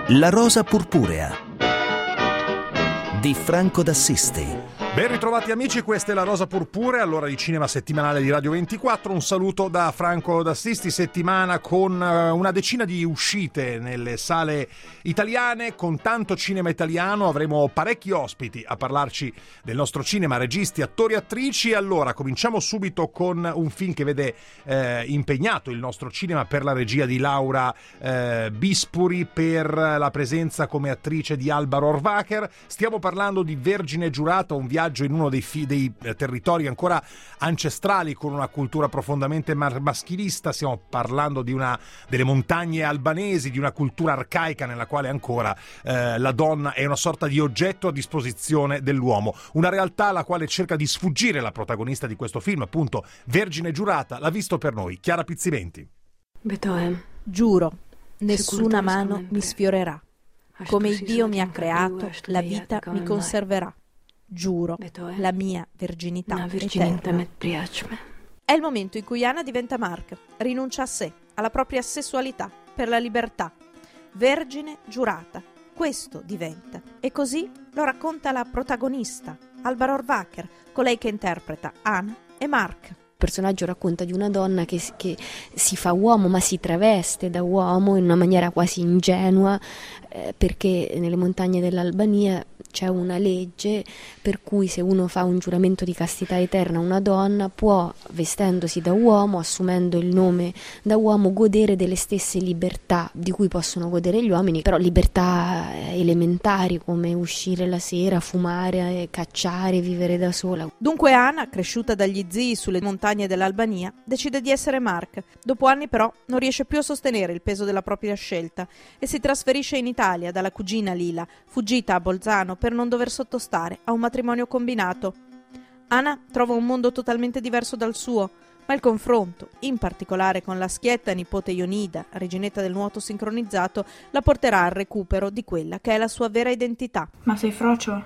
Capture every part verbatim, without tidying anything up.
La rosa purpurea di Franco d'Assisti. Ben ritrovati amici, questa è La Rosa Purpurea, all'ora di cinema settimanale di Radio ventiquattro. Un saluto da Franco d'Assisti, settimana con una decina di uscite nelle sale italiane, con tanto cinema italiano. Avremo parecchi ospiti a parlarci del nostro cinema, registi, attori, attrici. Allora, cominciamo subito con un film che vede eh, impegnato il nostro cinema per la regia di Laura eh, Bispuri, per la presenza come attrice di Alba Rohrwacher. Stiamo parlando di Vergine Giurata, un viaggio in uno dei, fi- dei territori ancora ancestrali con una cultura profondamente mar- maschilista. Stiamo parlando di una delle montagne albanesi, di una cultura arcaica nella quale ancora eh, la donna è una sorta di oggetto a disposizione dell'uomo, una realtà alla quale cerca di sfuggire la protagonista di questo film, appunto Vergine Giurata. L'ha visto per noi Chiara Pizzimenti. Giuro, nessuna mano mi sfiorerà. Come il Dio mi ha creato, la vita mi conserverà. Giuro, la mia verginità eterna. È il momento in cui Anna diventa Mark, rinuncia a sé, alla propria sessualità, per la libertà. Vergine giurata, questo diventa. E così lo racconta la protagonista, Alba Rohrwacher, colei che interpreta Anna e Mark. Il personaggio racconta di una donna che, che si fa uomo ma si traveste da uomo in una maniera quasi ingenua, eh, perché nelle montagne dell'Albania c'è una legge per cui se uno fa un giuramento di castità eterna a una donna può, vestendosi da uomo, assumendo il nome da uomo, godere delle stesse libertà di cui possono godere gli uomini, però libertà elementari come uscire la sera, fumare, cacciare, vivere da sola. Dunque Anna, cresciuta dagli zii sulle montagne dell'Albania, decide di essere Mark. Dopo anni però non riesce più a sostenere il peso della propria scelta e si trasferisce in Italia dalla cugina Lila, fuggita a Bolzano per non dover sottostare a un matrimonio combinato. Anna trova un mondo totalmente diverso dal suo, ma il confronto, in particolare con la schietta nipote Ionida, reginetta del nuoto sincronizzato, la porterà al recupero di quella che è la sua vera identità. Ma sei frocio?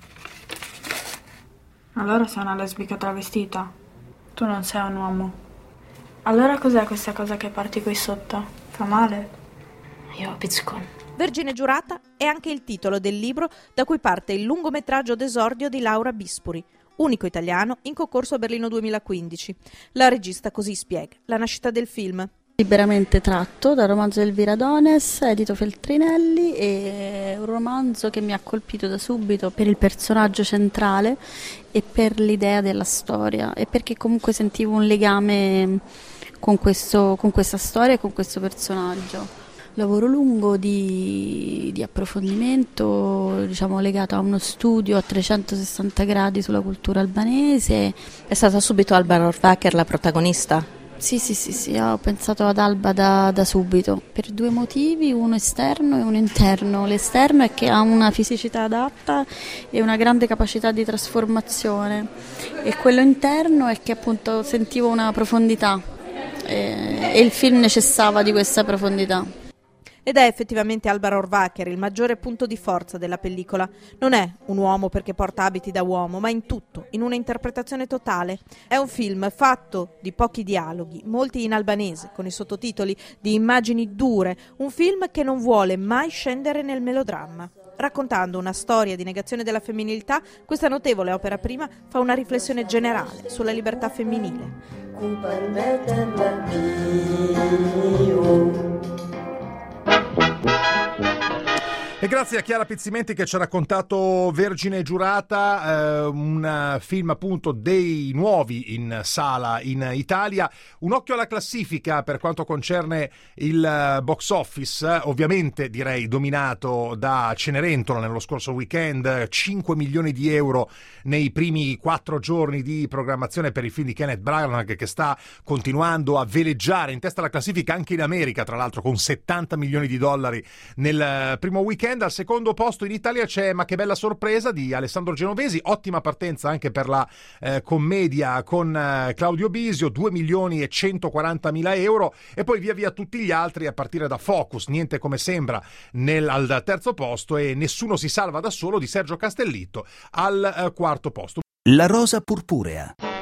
Allora sei una lesbica travestita. Tu non sei un uomo. Allora cos'è questa cosa che parti qui sotto? Fa male? Io pizzico. Vergine Giurata è anche il titolo del libro da cui parte il lungometraggio d'esordio di Laura Bispuri, unico italiano in concorso a Berlino duemilaquindici. La regista così spiega la nascita del film. Liberamente tratto dal romanzo di Elvira Dones, edito Feltrinelli, è un romanzo che mi ha colpito da subito per il personaggio centrale e per l'idea della storia, e perché comunque sentivo un legame con, questo, con questa storia e con questo personaggio. Lavoro lungo di, di approfondimento, diciamo legato a uno studio a trecentosessanta gradi sulla cultura albanese. È stata subito Alba Rohrwacher la protagonista? Sì, sì, sì, sì, ho pensato ad Alba da, da subito, per due motivi, uno esterno e uno interno. L'esterno è che ha una fisicità adatta e una grande capacità di trasformazione, e quello interno è che appunto sentivo una profondità e, e il film necessitava di questa profondità. Ed è effettivamente Alba Rohrwacher il maggiore punto di forza della pellicola. Non è un uomo perché porta abiti da uomo, ma in tutto, in una interpretazione totale. È un film fatto di pochi dialoghi, molti in albanese, con i sottotitoli, di immagini dure, un film che non vuole mai scendere nel melodramma. Raccontando una storia di negazione della femminilità, questa notevole opera prima fa una riflessione generale sulla libertà femminile. E grazie a Chiara Pizzimenti che ci ha raccontato Vergine Giurata, eh, un film appunto dei nuovi in sala in Italia. Un occhio alla classifica per quanto concerne il box office, ovviamente direi dominato da Cenerentola nello scorso weekend, cinque milioni di euro nei primi quattro giorni di programmazione per il film di Kenneth Branagh, che sta continuando a veleggiare in testa alla classifica anche in America, tra l'altro con settanta milioni di dollari nel primo weekend. Al secondo posto in Italia c'è Ma che bella sorpresa di Alessandro Genovesi, ottima partenza anche per la eh, commedia con eh, Claudio Bisio, due milioni e centoquarantamila euro, e poi via via tutti gli altri a partire da Focus, niente come sembra nel, al terzo posto, e Nessuno si salva da solo di Sergio Castellitto al eh, quarto posto. La rosa purpurea.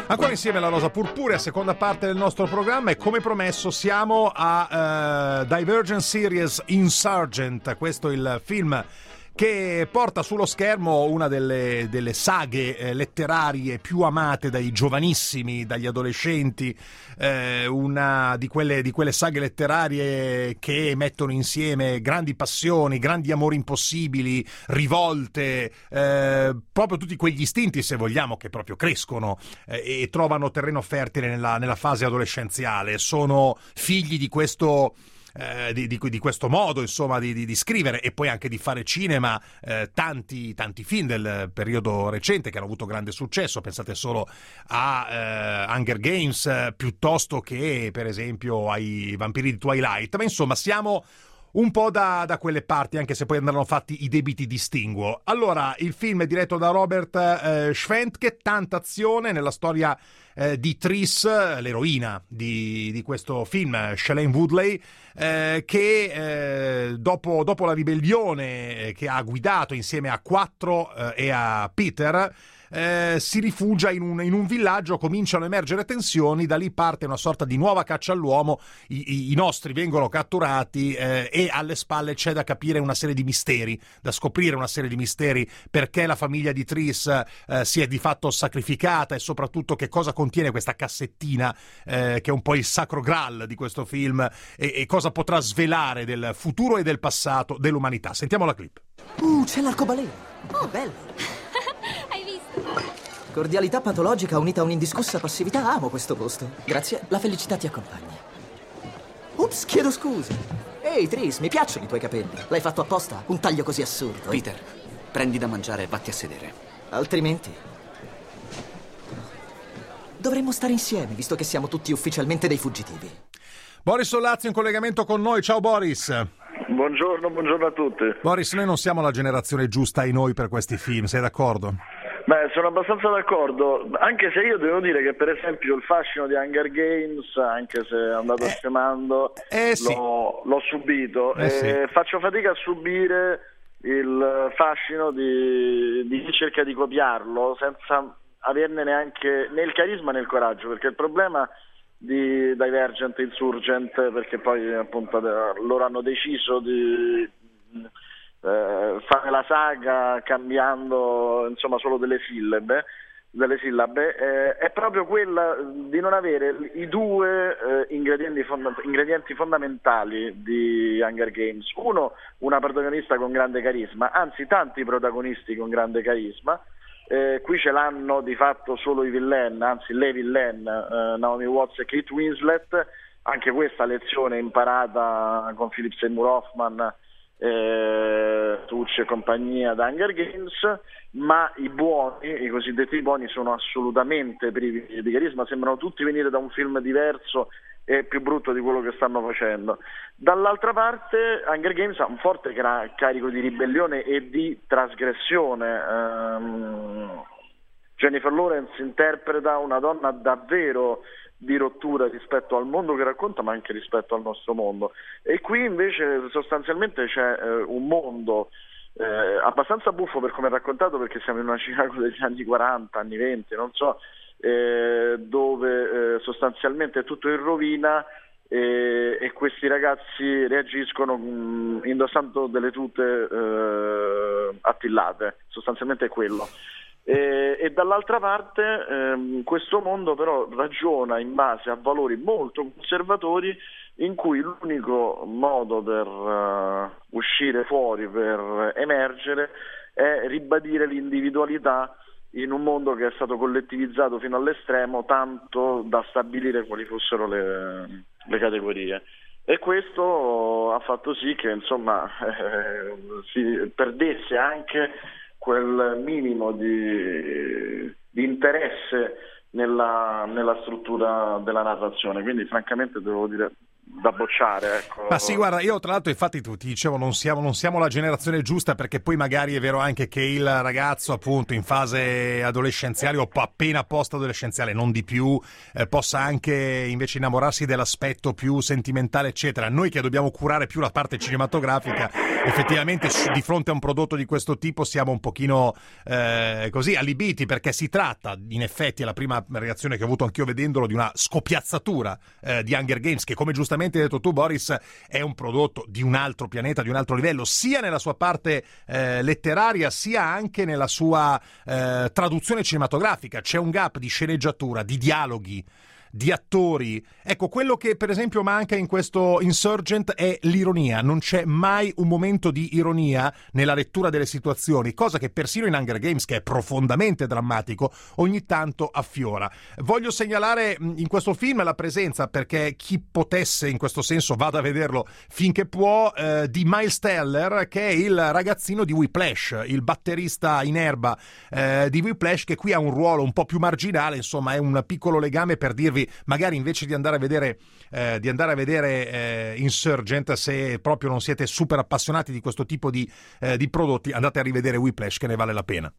Ancora insieme alla Rosa Purpurea, seconda parte del nostro programma, e come promesso siamo a uh, Divergent Series Insurgent. Questo è il film che porta sullo schermo una delle, delle saghe eh, letterarie più amate dai giovanissimi, dagli adolescenti, eh, una di quelle, di quelle saghe letterarie che mettono insieme grandi passioni, grandi amori impossibili, rivolte, eh, proprio tutti quegli istinti, se vogliamo, che proprio crescono eh, e trovano terreno fertile nella, nella fase adolescenziale. Sono figli di questo Eh, di, di, di questo modo, insomma, di, di, di scrivere e poi anche di fare cinema. eh, tanti, tanti film del periodo recente che hanno avuto grande successo, pensate solo a eh, Hunger Games eh, piuttosto che per esempio ai Vampiri di Twilight, ma insomma siamo un po' da, da quelle parti, anche se poi andranno fatti i debiti distinguo. Allora, il film è diretto da Robert eh, Schwentke, tanta azione nella storia eh, di Tris, l'eroina di, di questo film, Shailene Woodley, eh, che eh, dopo, dopo la ribellione che ha guidato insieme a Quattro eh, e a Peter, Eh, si rifugia in un, in un villaggio, cominciano a emergere tensioni, da lì parte una sorta di nuova caccia all'uomo, i, i, i nostri vengono catturati eh, e alle spalle c'è da capire una serie di misteri, da scoprire una serie di misteri, perché la famiglia di Tris eh, si è di fatto sacrificata e soprattutto che cosa contiene questa cassettina eh, che è un po' il sacro graal di questo film e, e cosa potrà svelare del futuro e del passato dell'umanità. Sentiamo la clip. Uh, c'è l'arcobaleno. Oh, bello. Hai visto? Cordialità patologica unita a un'indiscussa passività. Amo questo posto. Grazie, la felicità ti accompagna. Ups, chiedo scusa. Ehi, Tris, mi piacciono i tuoi capelli. L'hai fatto apposta? Un taglio così assurdo. Peter, prendi da mangiare e vatti a sedere. Altrimenti dovremmo stare insieme, visto che siamo tutti ufficialmente dei fuggitivi. Boris Sollazzo in collegamento con noi. Ciao Boris. Buongiorno, buongiorno a tutti. Boris, noi non siamo la generazione giusta ai noi per questi film, sei d'accordo? Beh, sono abbastanza d'accordo, anche se io devo dire che per esempio il fascino di Hunger Games, anche se è andato eh, scemando, eh, sì. l'ho, l'ho subito eh, e sì. faccio fatica a subire il fascino di, di chi cerca di copiarlo senza averne neanche né il carisma né il coraggio, perché il problema di Divergent Insurgent, perché poi appunto loro hanno deciso di eh, fare la saga cambiando insomma solo delle sillabe, delle sillabe eh, è proprio quella di non avere i due eh, ingredienti, fonda- ingredienti fondamentali di Hunger Games. Uno, una protagonista con grande carisma, anzi tanti protagonisti con grande carisma. Eh, qui ce l'hanno di fatto solo i villain, anzi le villain, eh, Naomi Watts e Kate Winslet. Anche questa lezione imparata con Philip Seymour Hoffman, eh, Tucci e compagnia da Hunger Games, ma i buoni, i cosiddetti buoni, sono assolutamente privi di carisma, sembrano tutti venire da un film diverso e più brutto di quello che stanno facendo. Dall'altra parte Hunger Games ha un forte car- carico di ribellione e di trasgressione. um, Jennifer Lawrence interpreta una donna davvero di rottura rispetto al mondo che racconta, ma anche rispetto al nostro mondo, e qui invece sostanzialmente c'è eh, un mondo eh, abbastanza buffo per come è raccontato, perché siamo in una Chicago degli anni quaranta, anni venti, non so, Eh, dove eh, sostanzialmente è tutto in rovina eh, e questi ragazzi reagiscono mh, indossando delle tute eh, attillate, sostanzialmente è quello. E, e dall'altra parte ehm, questo mondo però ragiona in base a valori molto conservatori, in cui l'unico modo per uh, uscire fuori, per emergere, è ribadire l'individualità in un mondo che è stato collettivizzato fino all'estremo, tanto da stabilire quali fossero le, le categorie. E questo ha fatto sì che insomma eh, si perdesse anche quel minimo di, di interesse nella, nella struttura della narrazione. Quindi francamente devo dire da bocciare, ecco. Ma sì, guarda, io tra l'altro infatti ti dicevo non siamo, non siamo la generazione giusta, perché poi magari è vero anche che il ragazzo appunto in fase adolescenziale o appena post adolescenziale, non di più, eh, possa anche invece innamorarsi dell'aspetto più sentimentale eccetera. Noi che dobbiamo curare più la parte cinematografica, effettivamente di fronte a un prodotto di questo tipo siamo un pochino eh, così allibiti, perché si tratta in effetti, è la prima reazione che ho avuto anch'io vedendolo, di una scopiazzatura eh, di Hunger Games, che come giustamente hai detto tu Boris è un prodotto di un altro pianeta, di un altro livello, sia nella sua parte eh, letteraria sia anche nella sua eh, traduzione cinematografica. C'è un gap di sceneggiatura, di dialoghi, di attori. Ecco, quello che per esempio manca in questo Insurgent è l'ironia. Non c'è mai un momento di ironia nella lettura delle situazioni, cosa che persino in Hunger Games, che è profondamente drammatico, ogni tanto affiora. Voglio segnalare in questo film la presenza, perché chi potesse in questo senso vada a vederlo finché può, eh, di Miles Teller, che è il ragazzino di Whiplash, il batterista in erba eh, di Whiplash, che qui ha un ruolo un po' più marginale, insomma è un piccolo legame per dirvi, magari invece di andare a vedere eh, di andare a vedere eh, Insurgent, se proprio non siete super appassionati di questo tipo di, eh, di prodotti, andate a rivedere Whiplash, che ne vale la pena.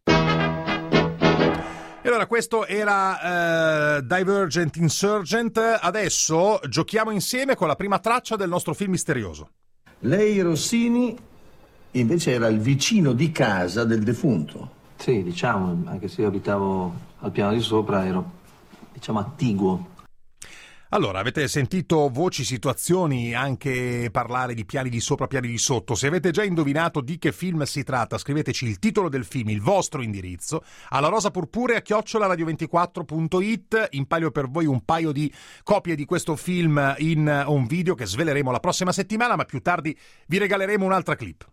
E allora questo era eh, Divergent Insurgent. Adesso giochiamo insieme con la prima traccia del nostro film misterioso. Lei, Rossini, invece era il vicino di casa del defunto. Sì, diciamo, anche se io abitavo al piano di sopra, ero, diciamo, attiguo. Allora, avete sentito voci, situazioni, anche parlare di piani di sopra, piani di sotto. Se avete già indovinato di che film si tratta, scriveteci il titolo del film, il vostro indirizzo, alla rosapurpurea chiocciola radio ventiquattro punto it. In palio per voi un paio di copie di questo film in un video che sveleremo la prossima settimana, ma più tardi vi regaleremo un'altra clip.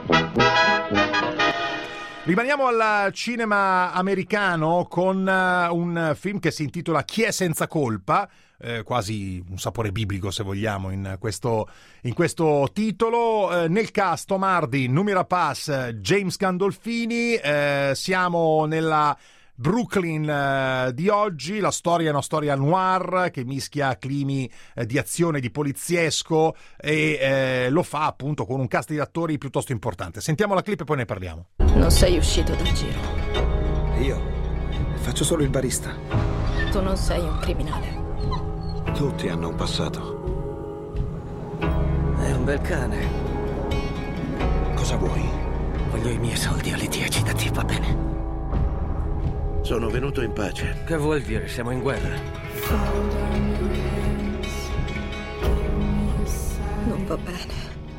Rimaniamo al cinema americano con un film che si intitola Chi è senza colpa, eh, quasi un sapore biblico se vogliamo in questo, in questo titolo. Eh, nel cast Tom Hardy, Noomi Rapace, James Gandolfini. Eh, siamo nella Brooklyn eh, di oggi. La storia è una storia noir che mischia climi eh, di azione, di poliziesco, e eh, lo fa appunto con un cast di attori piuttosto importante. Sentiamo la clip e poi ne parliamo. Non sei uscito dal giro. Io faccio solo il barista. Tu non sei un criminale. Tutti hanno un passato. È un bel cane. Cosa vuoi? Voglio i miei soldi alle dieci da te, va bene? Sono venuto in pace. Che vuol dire? Siamo in guerra. Non va bene.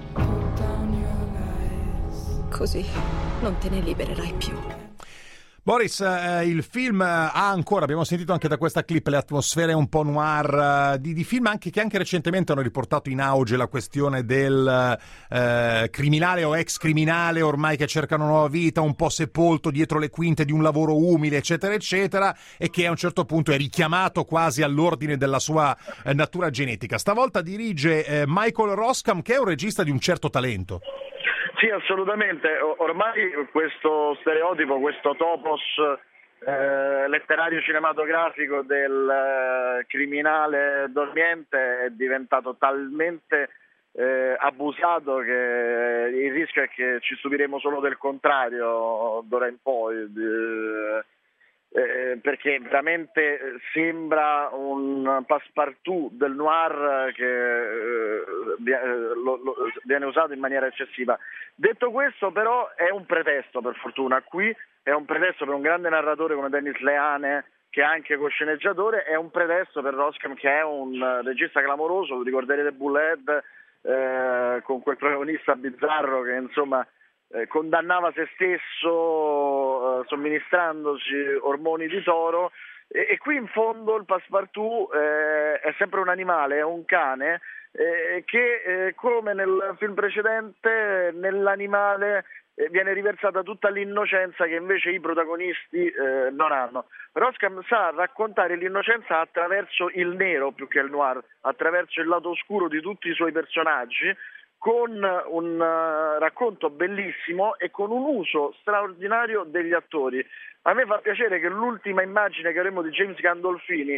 Così non te ne libererai più. Boris, eh, il film ha ancora, abbiamo sentito anche da questa clip, le atmosfere un po' noir, eh, di, di film anche che anche recentemente hanno riportato in auge la questione del eh, criminale o ex criminale ormai che cerca una nuova vita, un po' sepolto dietro le quinte di un lavoro umile, eccetera, eccetera, e che a un certo punto è richiamato quasi all'ordine della sua eh, natura genetica. Stavolta dirige eh, Michael Roskam, che è un regista di un certo talento. Sì, assolutamente. Ormai questo stereotipo, questo topos eh, letterario cinematografico del eh, criminale dormiente è diventato talmente eh, abusato che il rischio è che ci stupiremo solo del contrario d'ora in poi. Eh, Eh, perché veramente sembra un passepartout del noir che eh, lo, lo, viene usato in maniera eccessiva. Detto questo, però, è un pretesto, per fortuna. Qui è un pretesto per un grande narratore come Dennis Lehane, che è anche co-sceneggiatore, è un pretesto per Roskam, che è un regista clamoroso. Lo ricorderete Bullhead, eh, con quel protagonista bizzarro che insomma Eh, condannava se stesso eh, somministrandosi ormoni di toro, e, e qui in fondo il passepartout eh, è sempre un animale, è un cane eh, che eh, come nel film precedente nell'animale eh, viene riversata tutta l'innocenza che invece i protagonisti eh, non hanno. Roskam sa raccontare l'innocenza attraverso il nero più che il noir, attraverso il lato oscuro di tutti i suoi personaggi, con un uh, racconto bellissimo e con un uso straordinario degli attori. A me fa piacere che l'ultima immagine che avremo di James Gandolfini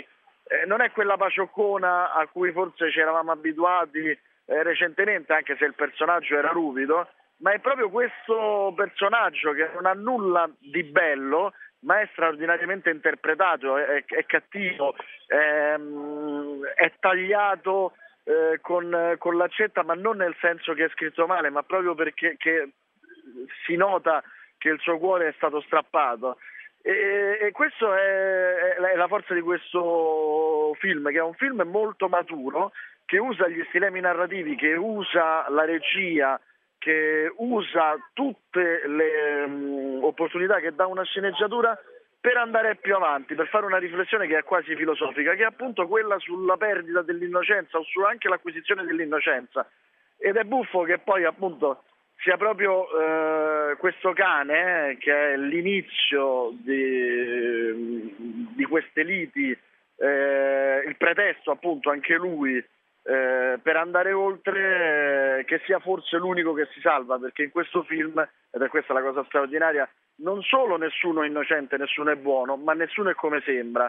eh, non è quella pacioccona a cui forse ci eravamo abituati eh, recentemente, anche se il personaggio era ruvido, ma è proprio questo personaggio che non ha nulla di bello, ma è straordinariamente interpretato, è, è cattivo, è, è tagliato eh, con, con l'accetta, ma non nel senso che è scritto male, ma proprio perché che si nota che il suo cuore è stato strappato. E, e questo è, è la forza di questo film, che è un film molto maturo, che usa gli stilemi narrativi, che usa la regia, che usa tutte le um, opportunità che dà una sceneggiatura per andare più avanti, per fare una riflessione che è quasi filosofica, che è appunto quella sulla perdita dell'innocenza o su anche l'acquisizione dell'innocenza. Ed è buffo che poi appunto sia proprio eh, questo cane eh, che è l'inizio di, di queste liti, eh, il pretesto appunto anche lui Eh, per andare oltre, eh, che sia forse l'unico che si salva, perché in questo film, ed è questa la cosa straordinaria, non solo nessuno è innocente, nessuno è buono, ma nessuno è come sembra,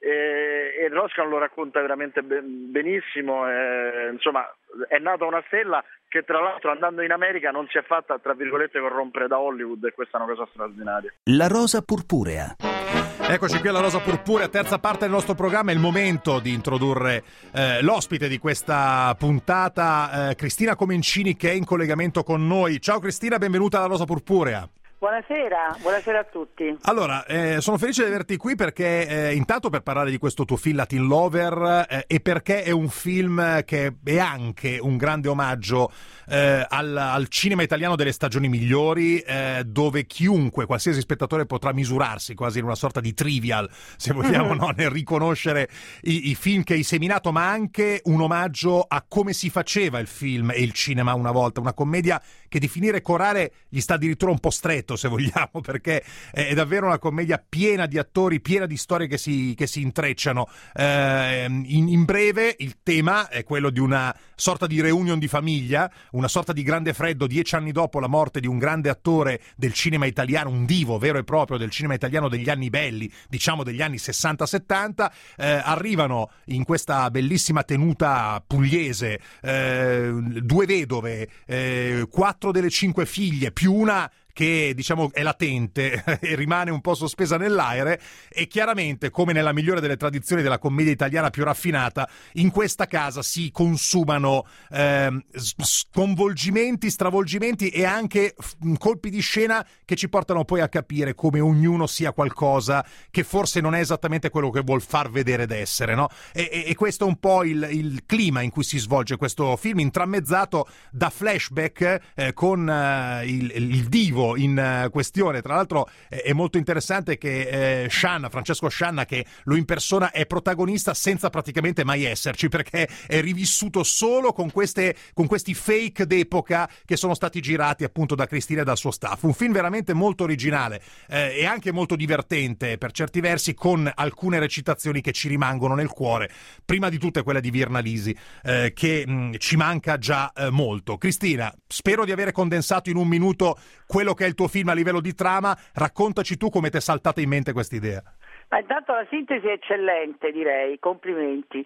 e, e Roscan lo racconta veramente ben, benissimo, e, insomma è nata una stella che tra l'altro andando in America non si è fatta tra virgolette corrompere da Hollywood, e questa è una cosa straordinaria. La rosa purpurea. Eccoci qui alla Rosa Purpurea, terza parte del nostro programma. È il momento di introdurre eh, l'ospite di questa puntata, eh, Cristina Comencini, che è in collegamento con noi. Ciao Cristina, benvenuta alla Rosa Purpurea. Buonasera, buonasera a tutti. Allora, eh, sono felice di averti qui perché eh, intanto per parlare di questo tuo film Latin Lover eh, e perché è un film che è anche un grande omaggio eh, al, al cinema italiano delle stagioni migliori, eh, dove chiunque, qualsiasi spettatore potrà misurarsi quasi in una sorta di trivial, se vogliamo, no? Nel riconoscere i, i film che hai seminato, ma anche un omaggio a come si faceva il film e il cinema una volta, una commedia che definire corale gli sta addirittura un po' stretto, se vogliamo, perché è davvero una commedia piena di attori, piena di storie che si, che si intrecciano. Eh, in, in breve, il tema è quello di una sorta di reunion di famiglia, una sorta di grande freddo dieci anni dopo la morte di un grande attore del cinema italiano, un divo vero e proprio del cinema italiano degli anni belli, diciamo degli anni sessanta settanta. Eh, arrivano in questa bellissima tenuta pugliese eh, due vedove, eh, quattro delle cinque figlie, più una che diciamo è latente e rimane un po' sospesa nell'aere, e chiaramente, come nella migliore delle tradizioni della commedia italiana più raffinata, in questa casa si consumano eh, sconvolgimenti, stravolgimenti e anche f- colpi di scena che ci portano poi a capire come ognuno sia qualcosa che forse non è esattamente quello che vuol far vedere d'essere, no? E, e, e questo è un po' il, il clima in cui si svolge questo film, intramezzato da flashback eh, con eh, il, il divo in questione. Tra l'altro è molto interessante che eh, Scianna, Francesco Scianna, che lo impersona, è protagonista senza praticamente mai esserci, perché è rivissuto solo con queste con questi fake d'epoca che sono stati girati appunto da Cristina e dal suo staff. Un film veramente molto originale eh, e anche molto divertente per certi versi, con alcune recitazioni che ci rimangono nel cuore, prima di tutte quella di Virna Lisi, eh, che mh, ci manca già eh, molto. Cristina, spero di avere condensato in un minuto quello che è il tuo film a livello di trama. Raccontaci tu come ti è saltata in mente questa idea. Ma intanto la sintesi è eccellente, direi, complimenti.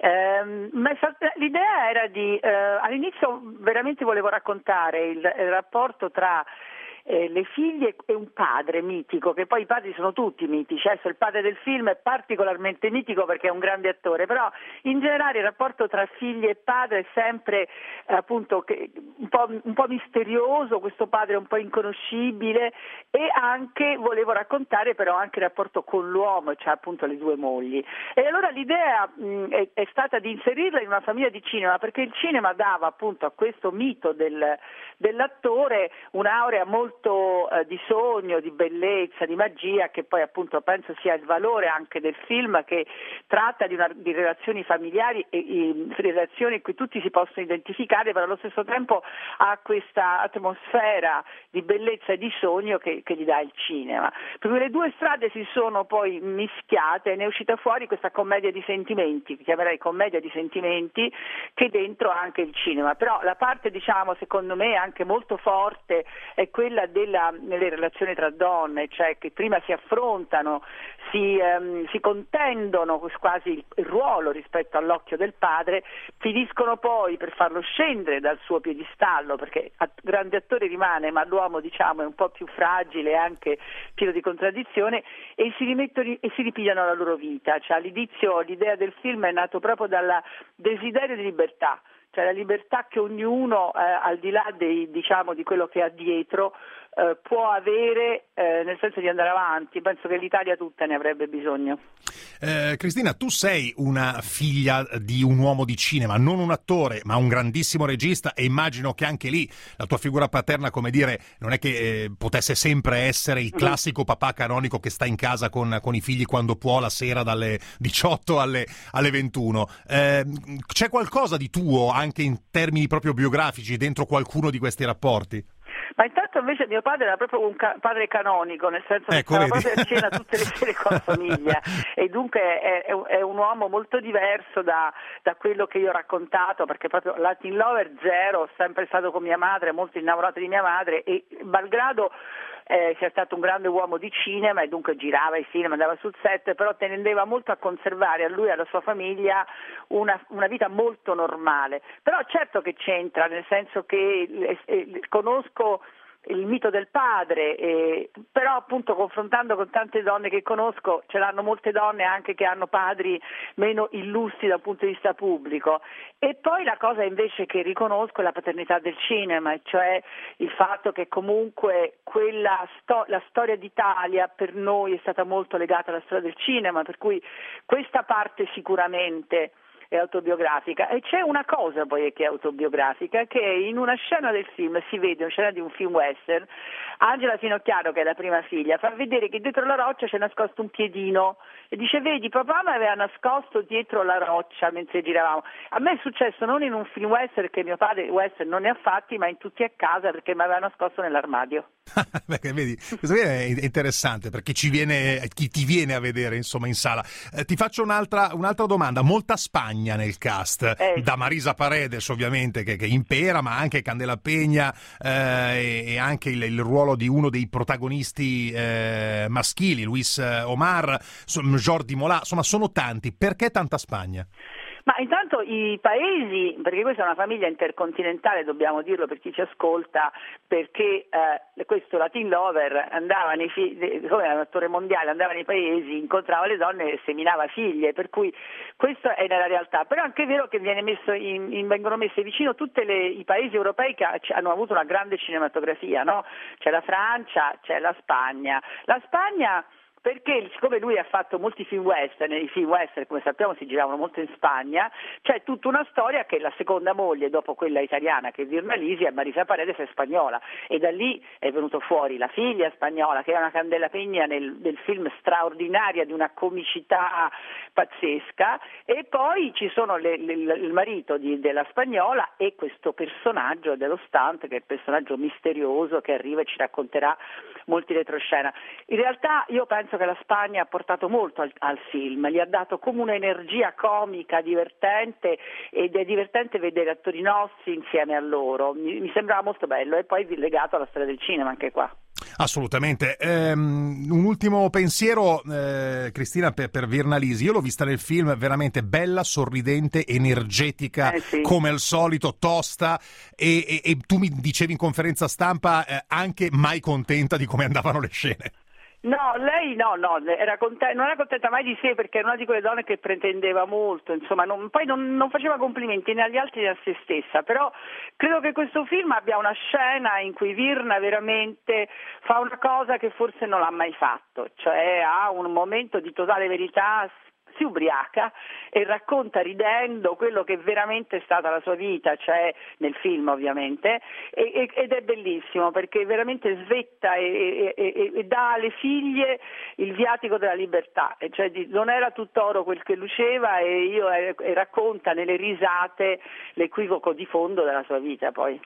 Eh, ma l'idea era di, eh, all'inizio veramente volevo raccontare il, il rapporto tra Eh, le figlie e un padre mitico, che poi i padri sono tutti mitici, adesso il padre del film è particolarmente mitico perché è un grande attore, però in generale il rapporto tra figlie e padre è sempre eh, appunto che, un, po', un po' misterioso, questo padre è un po' inconoscibile, e anche volevo raccontare però anche il rapporto con l'uomo, cioè appunto le due mogli. E allora l'idea mh, è, è stata di inserirla in una famiglia di cinema, perché il cinema dava appunto a questo mito del, dell'attore un'aurea molto molto eh, di sogno, di bellezza, di magia, che poi appunto penso sia il valore anche del film, che tratta di, una, di relazioni familiari e, e relazioni in cui tutti si possono identificare, però allo stesso tempo ha questa atmosfera di bellezza e di sogno che, che gli dà il cinema. Perché le due strade si sono poi mischiate e ne è uscita fuori questa commedia di sentimenti, che chiamerei commedia di sentimenti, che dentro ha anche il cinema. Però la parte, diciamo, secondo me anche molto forte è quella quella della, delle relazioni tra donne, cioè che prima si affrontano, si, ehm, si contendono quasi il, il ruolo rispetto all'occhio del padre, finiscono poi per farlo scendere dal suo piedistallo, perché a, grande attore rimane, ma l'uomo diciamo è un po' più fragile e anche pieno di contraddizione, e si rimettono e si ripigliano la loro vita. Cioè, all'inizio l'idea del film è nato proprio dal desiderio di libertà, cioè la libertà che ognuno, eh, al di là dei, diciamo, di quello che ha dietro, eh, può avere, eh, nel senso di andare avanti. Penso che l'Italia tutta ne avrebbe bisogno. Eh, Cristina, tu sei una figlia di un uomo di cinema, non un attore, ma un grandissimo regista, e immagino che anche lì la tua figura paterna, come dire, non è che eh, potesse sempre essere il classico papà canonico che sta in casa con, con i figli quando può, la sera dalle diciotto alle, alle ventuno. Eh, c'è qualcosa di tuo, anche in termini proprio biografici, dentro qualcuno di questi rapporti? Ma intanto invece mio padre era proprio un ca- padre canonico, nel senso che ecco, stava vedi. proprio a cena tutte le sere con la famiglia, e dunque è, è, è un uomo molto diverso da, da quello che io ho raccontato, perché proprio Latin Lover zero, sempre stato con mia madre, molto innamorato di mia madre, e malgrado Eh, sia stato un grande uomo di cinema e dunque girava i film, andava sul set, però tendeva molto a conservare a lui e alla sua famiglia una, una vita molto normale. Però certo che c'entra, nel senso che eh, eh, conosco il mito del padre, eh, però appunto confrontando con tante donne che conosco, ce l'hanno molte donne anche che hanno padri meno illustri dal punto di vista pubblico. E poi la cosa invece che riconosco è la paternità del cinema, cioè il fatto che comunque quella sto- la storia d'Italia per noi è stata molto legata alla storia del cinema, per cui questa parte sicuramente è autobiografica. E c'è una cosa poi che è autobiografica, che in una scena del film si vede, una scena di un film western, Angela Finocchiaro, che è la prima figlia, fa vedere che dietro la roccia c'è nascosto un piedino e dice: vedi, papà mi aveva nascosto dietro la roccia mentre giravamo. A me è successo non in un film western, che mio padre western non ne ha fatti, ma in Tutti a casa, perché mi aveva nascosto nell'armadio. Beh, vedi, questo è interessante, perché ci viene, chi ti viene a vedere insomma in sala. Eh, ti faccio un'altra, un'altra domanda. Molta Spagna nel cast, eh. da Marisa Paredes ovviamente che, che impera, ma anche Candela Peña, eh, e anche il, il ruolo di uno dei protagonisti eh, maschili, Luis Omar, Jordi Molà, insomma sono tanti. Perché tanta Spagna? Ma intanto i paesi, perché questa è una famiglia intercontinentale, dobbiamo dirlo per chi ci ascolta, perché eh, questo Latin Lover andava nei fi- come era un attore mondiale, andava nei paesi, incontrava le donne e seminava figlie, per cui questo è nella realtà. Però è anche vero che viene messo in, in, vengono messe vicino tutti i paesi europei che hanno avuto una grande cinematografia, no? C'è la Francia, c'è la Spagna. La Spagna, perché siccome lui ha fatto molti film western, e i film western come sappiamo si giravano molto in Spagna, c'è tutta una storia che la seconda moglie dopo quella italiana, che è Virna Lisi, è Marisa Paredes, è spagnola, e da lì è venuto fuori la figlia spagnola, che è una Candela Peña nel, nel film straordinaria, di una comicità pazzesca, e poi ci sono le, le, il marito di, della spagnola e questo personaggio dello stunt, che è il personaggio misterioso che arriva e ci racconterà molti retroscena. In realtà io penso che la Spagna ha portato molto al, al film, gli ha dato come un'energia comica divertente, ed è divertente vedere attori nostri insieme a loro, mi, mi sembrava molto bello, e poi legato alla storia del cinema anche qua. Assolutamente. Um, un ultimo pensiero, eh, Cristina, per, per Virna Lisi. Io l'ho vista nel film, veramente bella, sorridente, energetica, eh sì. come al solito, tosta, e, e, e tu mi dicevi in conferenza stampa eh, anche mai contenta di come andavano le scene. No, lei no, no, era contenta, non era contenta mai di sé, perché era una di quelle donne che pretendeva molto, insomma, non, poi non, non faceva complimenti né agli altri né a se stessa, però credo che questo film abbia una scena in cui Virna veramente fa una cosa che forse non l'ha mai fatto, cioè ha un momento di totale verità, si ubriaca e racconta ridendo quello che veramente è stata la sua vita, cioè nel film ovviamente, e, ed è bellissimo perché veramente svetta e, e, e, e dà alle figlie il viatico della libertà, e cioè di, non era tutt'oro quel che luceva, e, io, e, e racconta nelle risate l'equivoco di fondo della sua vita poi.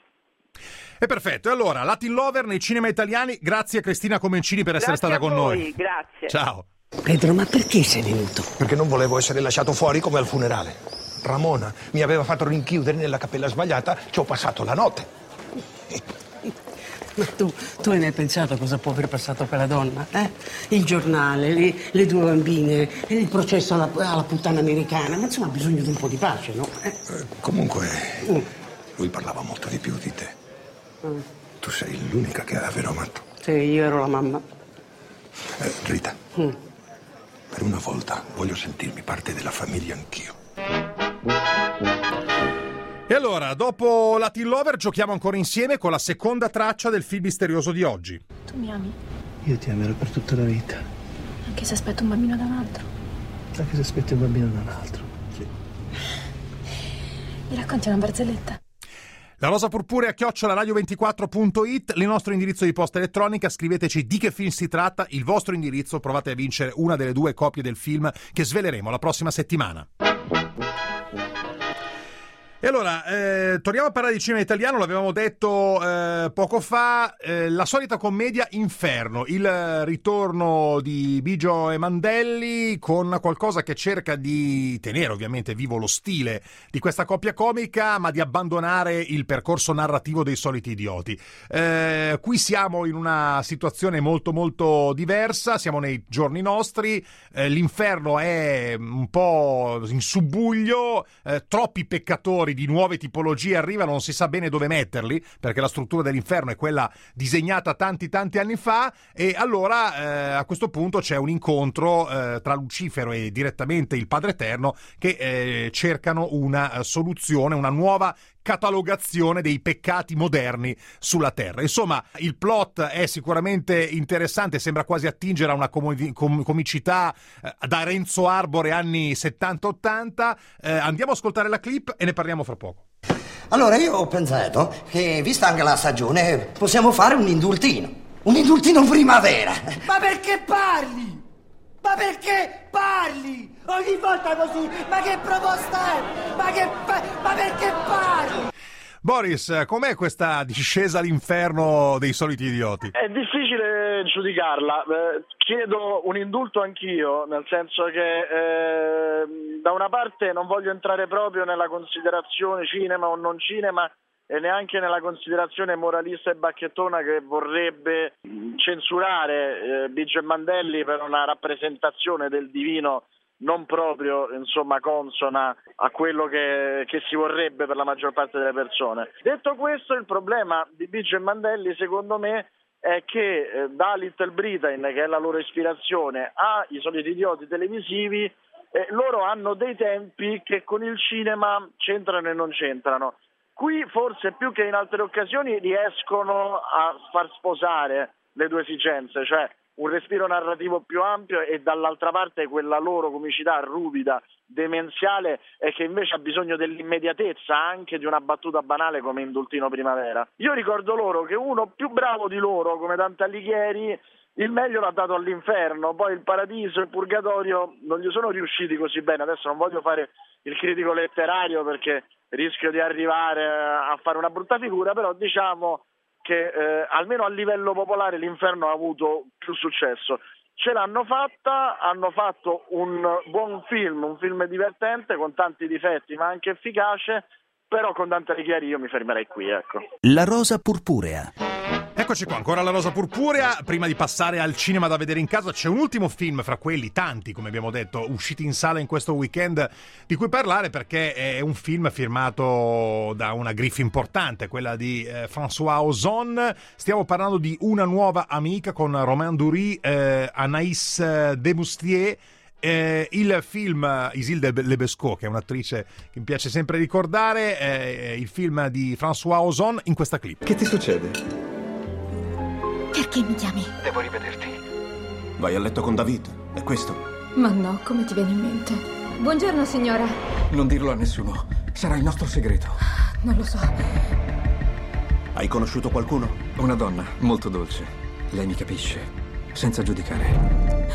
È perfetto, e allora Latin Lover nei cinema italiani. Grazie a Cristina Comencini per essere grazie stata con voi, noi. Grazie. Ciao. Pedro, ma perché sei venuto? Perché non volevo essere lasciato fuori come al funerale. Ramona mi aveva fatto rinchiudere nella cappella sbagliata, ci ho passato la notte. Ma tu, tu hai mai pensato a cosa può aver passato quella donna? Eh? Il giornale, le, le due bambine, il processo alla, alla puttana americana. Ma insomma ha bisogno di un po' di pace, no? Eh? Eh, comunque, mm. lui parlava molto di più di te. Mm. Tu sei l'unica che ha davvero amato. Sì, io ero la mamma. Eh, Rita, Mm. per una volta voglio sentirmi parte della famiglia anch'io. E allora, dopo Latin Lover, giochiamo ancora insieme con la seconda traccia del film misterioso di oggi. Tu mi ami? Io ti amerò per tutta la vita. Anche se aspetto un bambino da un altro. Anche se aspetti un bambino da un altro. Sì. Mi racconti una barzelletta? La rosa purpurea chiocciola radio ventiquattro punto it, il nostro indirizzo di posta elettronica, scriveteci di che film si tratta, il vostro indirizzo, provate a vincere una delle due copie del film che sveleremo la prossima settimana. E allora, eh, torniamo a parlare di cinema italiano, l'avevamo detto eh, poco fa, eh, la solita commedia Inferno, il ritorno di Biggio e Mandelli con qualcosa che cerca di tenere ovviamente vivo lo stile di questa coppia comica, ma di abbandonare il percorso narrativo dei soliti idioti. Eh, qui siamo in una situazione molto molto diversa, siamo nei giorni nostri, eh, l'inferno è un po' in subbuglio, eh, troppi peccatori di nuove tipologie arrivano, non si sa bene dove metterli perché la struttura dell'inferno è quella disegnata tanti tanti anni fa, e allora eh, a questo punto c'è un incontro eh, tra Lucifero e direttamente il Padre Eterno che eh, cercano una eh, soluzione, una nuova catalogazione dei peccati moderni sulla Terra. Insomma, il plot è sicuramente interessante, sembra quasi attingere a una com- com- comicità eh, da Renzo Arbore anni settanta ottanta. Eh, andiamo a ascoltare la clip e ne parliamo fra poco. Allora, io ho pensato che, vista anche la stagione, possiamo fare un indultino. Un indultino primavera. Ma perché parli? Ma perché parli? Ogni volta così? Ma che proposta è? Ma che pa- ma perché parli? Boris, com'è questa discesa all'inferno dei soliti idioti? È difficile giudicarla. Eh, chiedo un indulto anch'io, nel senso che eh, da una parte non voglio entrare proprio nella considerazione cinema o non cinema e neanche nella considerazione moralista e bacchettona che vorrebbe censurare eh, Biggio e Mandelli per una rappresentazione del divino non proprio, insomma, consona a quello che, che si vorrebbe per la maggior parte delle persone. Detto questo, il problema di Biggio e Mandelli, secondo me, è che eh, da Little Britain, che è la loro ispirazione, ai soliti idioti televisivi, eh, loro hanno dei tempi che con il cinema c'entrano e non c'entrano. Qui forse più che in altre occasioni riescono a far sposare le due esigenze, cioè un respiro narrativo più ampio e dall'altra parte quella loro comicità ruvida, demenziale e che invece ha bisogno dell'immediatezza anche di una battuta banale come Indultino Primavera. Io ricordo loro che uno più bravo di loro, come Dante Alighieri, il meglio l'ha dato all'inferno, poi il paradiso e il purgatorio non gli sono riusciti così bene. Adesso non voglio fare il critico letterario perché rischio di arrivare a fare una brutta figura, però diciamo che eh, almeno a livello popolare l'inferno ha avuto più successo. Ce l'hanno fatta, hanno fatto un buon film, un film divertente con tanti difetti ma anche efficace, però con Dante Alighieri io mi fermerei qui, ecco. La rosa purpurea. Eccoci qua, ancora la rosa purpurea. Prima di passare al cinema da vedere in casa c'è un ultimo film fra quelli, tanti come abbiamo detto, usciti in sala in questo weekend, di cui parlare perché è un film firmato da una griffe importante, quella di eh, François Ozon. Stiamo parlando di Una nuova amica con Romain Duris, eh, Anaïs Desmoustiers. Eh, il film Isilde Lebesco, che è un'attrice che mi piace sempre ricordare, eh, il film di François Ozon in questa clip. Che ti succede? Perché mi chiami? Devo rivederti. Vai a letto con David, è questo? Ma no, come ti viene in mente? Buongiorno, signora. Non dirlo a nessuno, sarà il nostro segreto. Non lo so. Hai conosciuto qualcuno? Una donna, molto dolce. Lei mi capisce, senza giudicare.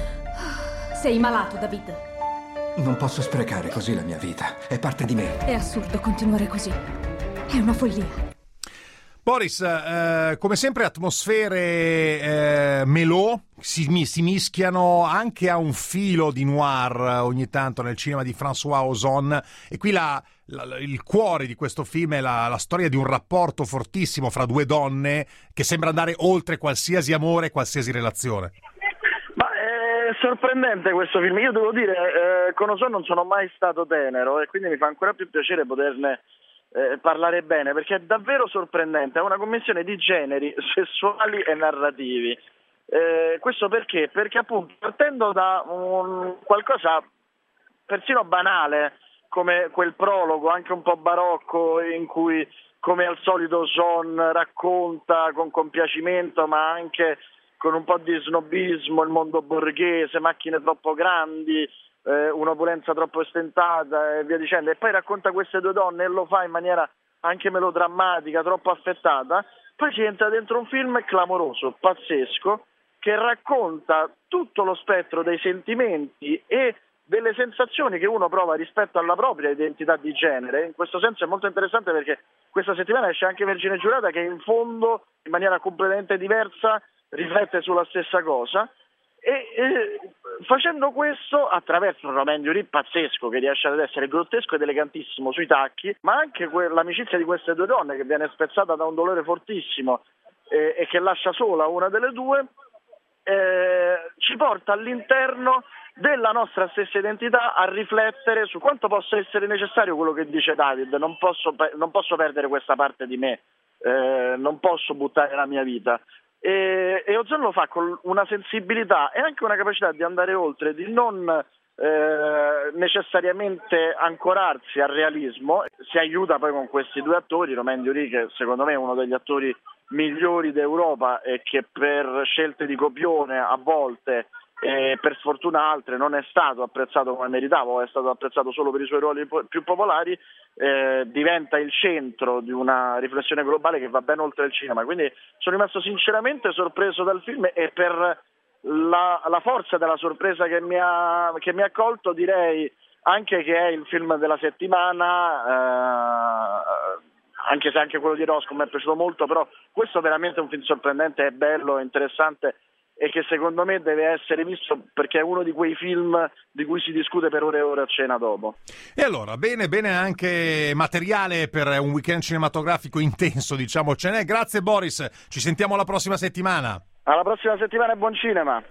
Sei malato, David. Non posso sprecare così la mia vita, è parte di me. È assurdo continuare così. È una follia. Boris, eh, come sempre atmosfere eh, melò, si, si mischiano anche a un filo di noir ogni tanto nel cinema di François Ozon, e qui la, la, il cuore di questo film è la, la storia di un rapporto fortissimo fra due donne che sembra andare oltre qualsiasi amore, qualsiasi relazione. Ma è sorprendente questo film, io devo dire, eh, con Ozon non sono mai stato tenero e quindi mi fa ancora più piacere poterne Eh, parlare bene, perché è davvero sorprendente, è una commissione di generi sessuali e narrativi. Eh, questo perché? Perché appunto partendo da un qualcosa persino banale come quel prologo, anche un po' barocco, in cui come al solito Ozon racconta con compiacimento ma anche con un po' di snobismo il mondo borghese, macchine troppo grandi, Eh, un'opulenza troppo ostentata e via dicendo, e poi racconta queste due donne e lo fa in maniera anche melodrammatica, troppo affettata. Poi si entra dentro un film clamoroso, pazzesco, che racconta tutto lo spettro dei sentimenti e delle sensazioni che uno prova rispetto alla propria identità di genere. In questo senso è molto interessante perché questa settimana esce anche Vergine Giurata, che in fondo, in maniera completamente diversa, riflette sulla stessa cosa. E eh, facendo questo attraverso un Romain Duris pazzesco che riesce ad essere grottesco ed elegantissimo sui tacchi, ma anche que- l'amicizia di queste due donne che viene spezzata da un dolore fortissimo eh, e che lascia sola una delle due, eh, ci porta all'interno della nostra stessa identità a riflettere su quanto possa essere necessario quello che dice David. Non posso, pe- non posso perdere questa parte di me, eh, non posso buttare la mia vita. E, e Ozon lo fa con una sensibilità e anche una capacità di andare oltre, di non eh, necessariamente ancorarsi al realismo. Si aiuta poi con questi due attori, Romain Duris, che secondo me è uno degli attori migliori d'Europa e che per scelte di copione a volte e per sfortuna altre non è stato apprezzato come meritava, o è stato apprezzato solo per i suoi ruoli più popolari, eh, diventa il centro di una riflessione globale che va ben oltre il cinema. Quindi sono rimasto sinceramente sorpreso dal film e per la, la forza della sorpresa che mi ha che mi ha colto direi anche che è il film della settimana, eh, anche se anche quello di Roscoe mi è piaciuto molto, però questo è veramente un film sorprendente, è bello, è interessante e che secondo me deve essere visto perché è uno di quei film di cui si discute per ore e ore a cena dopo. E allora, bene, bene anche materiale per un weekend cinematografico intenso, diciamo ce n'è. Grazie Boris, ci sentiamo la prossima settimana. Alla prossima settimana e buon cinema.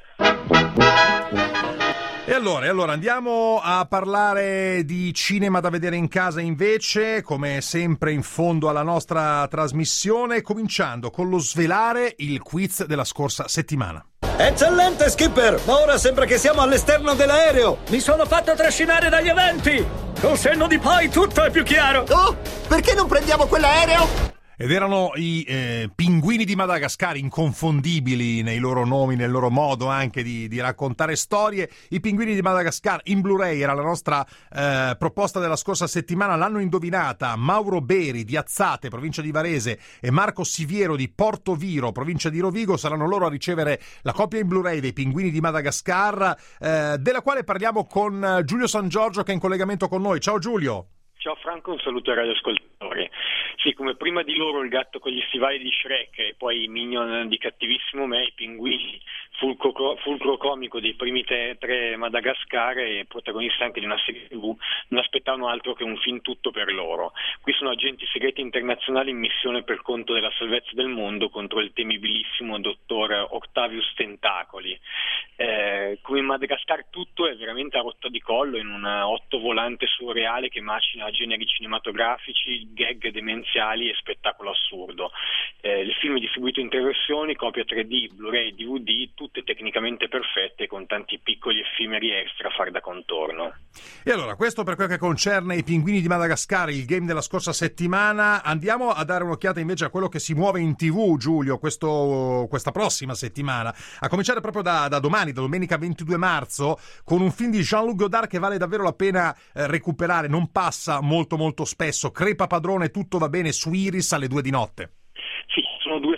E allora, e allora andiamo a parlare di cinema da vedere in casa invece, come sempre in fondo alla nostra trasmissione, cominciando con lo svelare il quiz della scorsa settimana. Eccellente, Skipper! Ma ora sembra che siamo all'esterno dell'aereo! Mi sono fatto trascinare dagli eventi! Col senno di poi tutto è più chiaro! Oh, perché non prendiamo quell'aereo? Ed erano i eh, pinguini di Madagascar, inconfondibili nei loro nomi, nel loro modo anche di, di raccontare storie. I pinguini di Madagascar in Blu-ray era la nostra eh, proposta della scorsa settimana. L'hanno indovinata Mauro Beri di Azzate, provincia di Varese, e Marco Siviero di Porto Viro, provincia di Rovigo. Saranno loro a ricevere la copia in Blu-ray dei pinguini di Madagascar, eh, della quale parliamo con Giulio San Giorgio, che è in collegamento con noi. Ciao Giulio. Ciao Franco, un saluto ai radioascoltatori. Sì, come prima di loro il gatto con gli stivali di Shrek e poi i minion di Cattivissimo Me, i pinguini, fulcro, fulcro comico dei primi te, tre Madagascar e protagonista anche di una serie tivù, non aspettavano altro che un film tutto per loro. Qui sono agenti segreti internazionali in missione per conto della salvezza del mondo contro il temibilissimo dottor Octavius Tentacoli. Eh, come in Madagascar tutto è veramente a rotta di collo in un ottovolante surreale che macina generi cinematografici, gag demenziali e spettacolo assurdo. Eh, il film è distribuito in tre versioni, copia tre D, Blu-ray, D V D, tutte tecnicamente perfette con tanti piccoli effimeri extra a far da contorno. E allora, questo per quel che concerne i pinguini di Madagascar, il game della scorsa settimana. Andiamo a dare un'occhiata invece a quello che si muove in tivù, Giulio, questo, questa prossima settimana, a cominciare proprio da, da domani, da domenica ventidue marzo, con un film di Jean-Luc Godard che vale davvero la pena eh, recuperare, non passa molto molto spesso. Crepa padrone, tutto va bene su Iris alle due di notte. Sì, sono due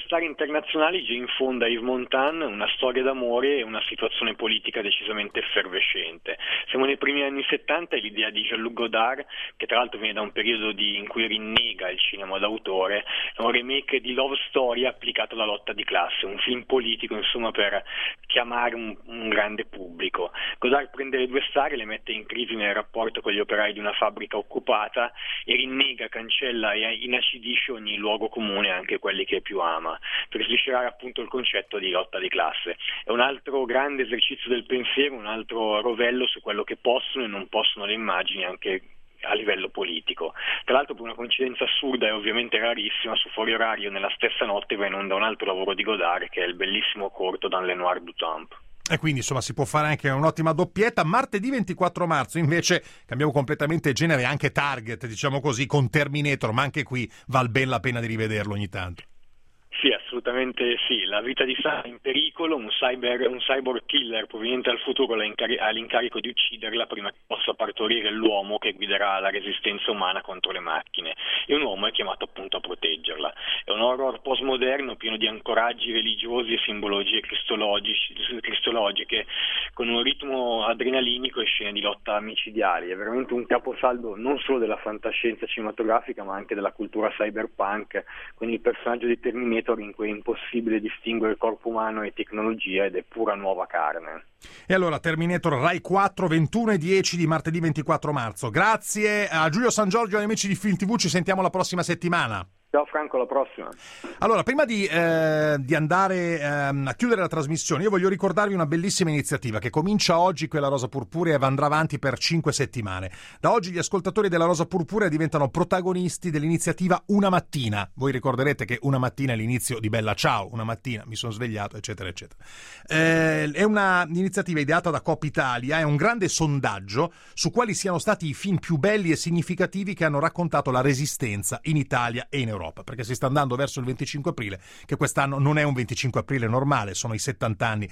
star internazionali già in fondo a Yves Montand una storia d'amore e una situazione politica decisamente effervescente. Siamo nei primi anni settanta e l'idea di Jean-Luc Godard, che tra l'altro viene da un periodo di, in cui rinnega il cinema d'autore, è un remake di Love Story applicato alla lotta di classe, un film politico insomma per chiamare un, un grande pubblico. Godard prende le due star e le mette in crisi nel rapporto con gli operai di una fabbrica occupata e rinnega, cancella e inacidisce ogni luogo comune, anche quelli che più ama, per sviscerare appunto il concetto di lotta di classe. È un altro grande esercizio del pensiero, un altro rovello su quello che possono e non possono le immagini anche a livello politico. Tra l'altro, per una coincidenza assurda e ovviamente rarissima, su Fuori Orario nella stessa notte va in onda un altro lavoro di Godard, che è il bellissimo corto Dans le Noir du Temps. E quindi insomma si può fare anche un'ottima doppietta. Martedì ventiquattro marzo invece cambiamo completamente genere, anche target, diciamo così, con Terminator, ma anche qui val ben la pena di rivederlo ogni tanto. Sì, assolutamente sì. La vita di Sarah in pericolo, un cyber, un cyborg killer proveniente dal futuro ha l'incarico di ucciderla prima che possa partorire l'uomo che guiderà la resistenza umana contro le macchine, e un uomo è chiamato appunto a proteggerla. È un horror postmoderno pieno di ancoraggi religiosi e simbologie cristologiche, con un ritmo adrenalinico e scene di lotta micidiali. È veramente un caposaldo non solo della fantascienza cinematografica ma anche della cultura cyberpunk, con il personaggio di Terminator in cui è impossibile distinguere corpo umano e tecnologia ed è pura nuova carne. E allora Terminator Rai quattro, ventuno e dieci di martedì ventiquattro marzo. Grazie a Giulio San Giorgio e agli amici di Film tivù, ci sentiamo la prossima settimana. Ciao Franco, alla prossima. Allora, prima di, eh, di andare eh, a chiudere la trasmissione, io voglio ricordarvi una bellissima iniziativa che comincia oggi, quella Rosa Purpurea, e andrà avanti per cinque settimane. Da oggi gli ascoltatori della Rosa Purpurea diventano protagonisti dell'iniziativa Una Mattina. Voi ricorderete che una mattina è l'inizio di Bella Ciao, una mattina mi sono svegliato, eccetera, eccetera. Eh, è una iniziativa ideata da Coop Italia, è un grande sondaggio su quali siano stati i film più belli e significativi che hanno raccontato la resistenza in Italia e in Europa. Perché si sta andando verso il venticinque aprile, che quest'anno non è un venticinque aprile normale, sono i settanta anni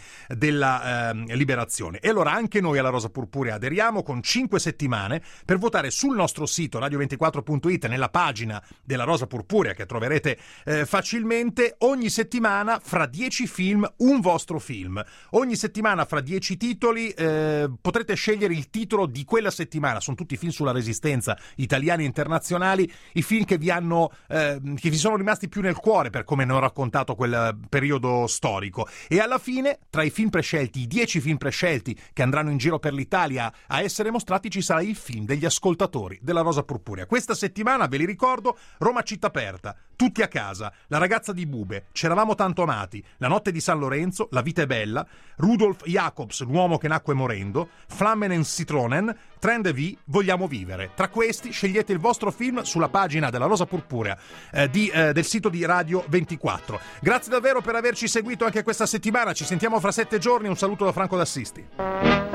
della eh, liberazione. E allora anche noi alla Rosa Purpurea aderiamo con cinque settimane per votare sul nostro sito radio ventiquattro punto it, nella pagina della Rosa Purpurea che troverete eh, facilmente. Ogni settimana fra dieci film un vostro film, ogni settimana fra dieci titoli eh, potrete scegliere il titolo di quella settimana. Sono tutti film sulla resistenza, italiani e internazionali, i film che vi hanno eh, che vi sono rimasti più nel cuore per come ne ho raccontato quel periodo storico. E alla fine, tra i film prescelti, i dieci film prescelti che andranno in giro per l'Italia a essere mostrati, ci sarà il film degli ascoltatori della Rosa Purpurea. Questa settimana, ve li ricordo, Roma città aperta, Tutti a casa, La ragazza di Bube, C'eravamo tanto amati, La notte di San Lorenzo, La vita è bella, Rudolf Jacobs, L'uomo che nacque morendo, Flammen en Citronen, Trend V, Vogliamo vivere. Tra questi scegliete il vostro film sulla pagina della Rosa Purpurea eh, di, eh, del sito di Radio ventiquattro. Grazie davvero per averci seguito anche questa settimana, ci sentiamo fra sette giorni, un saluto da Franco D'Assisti.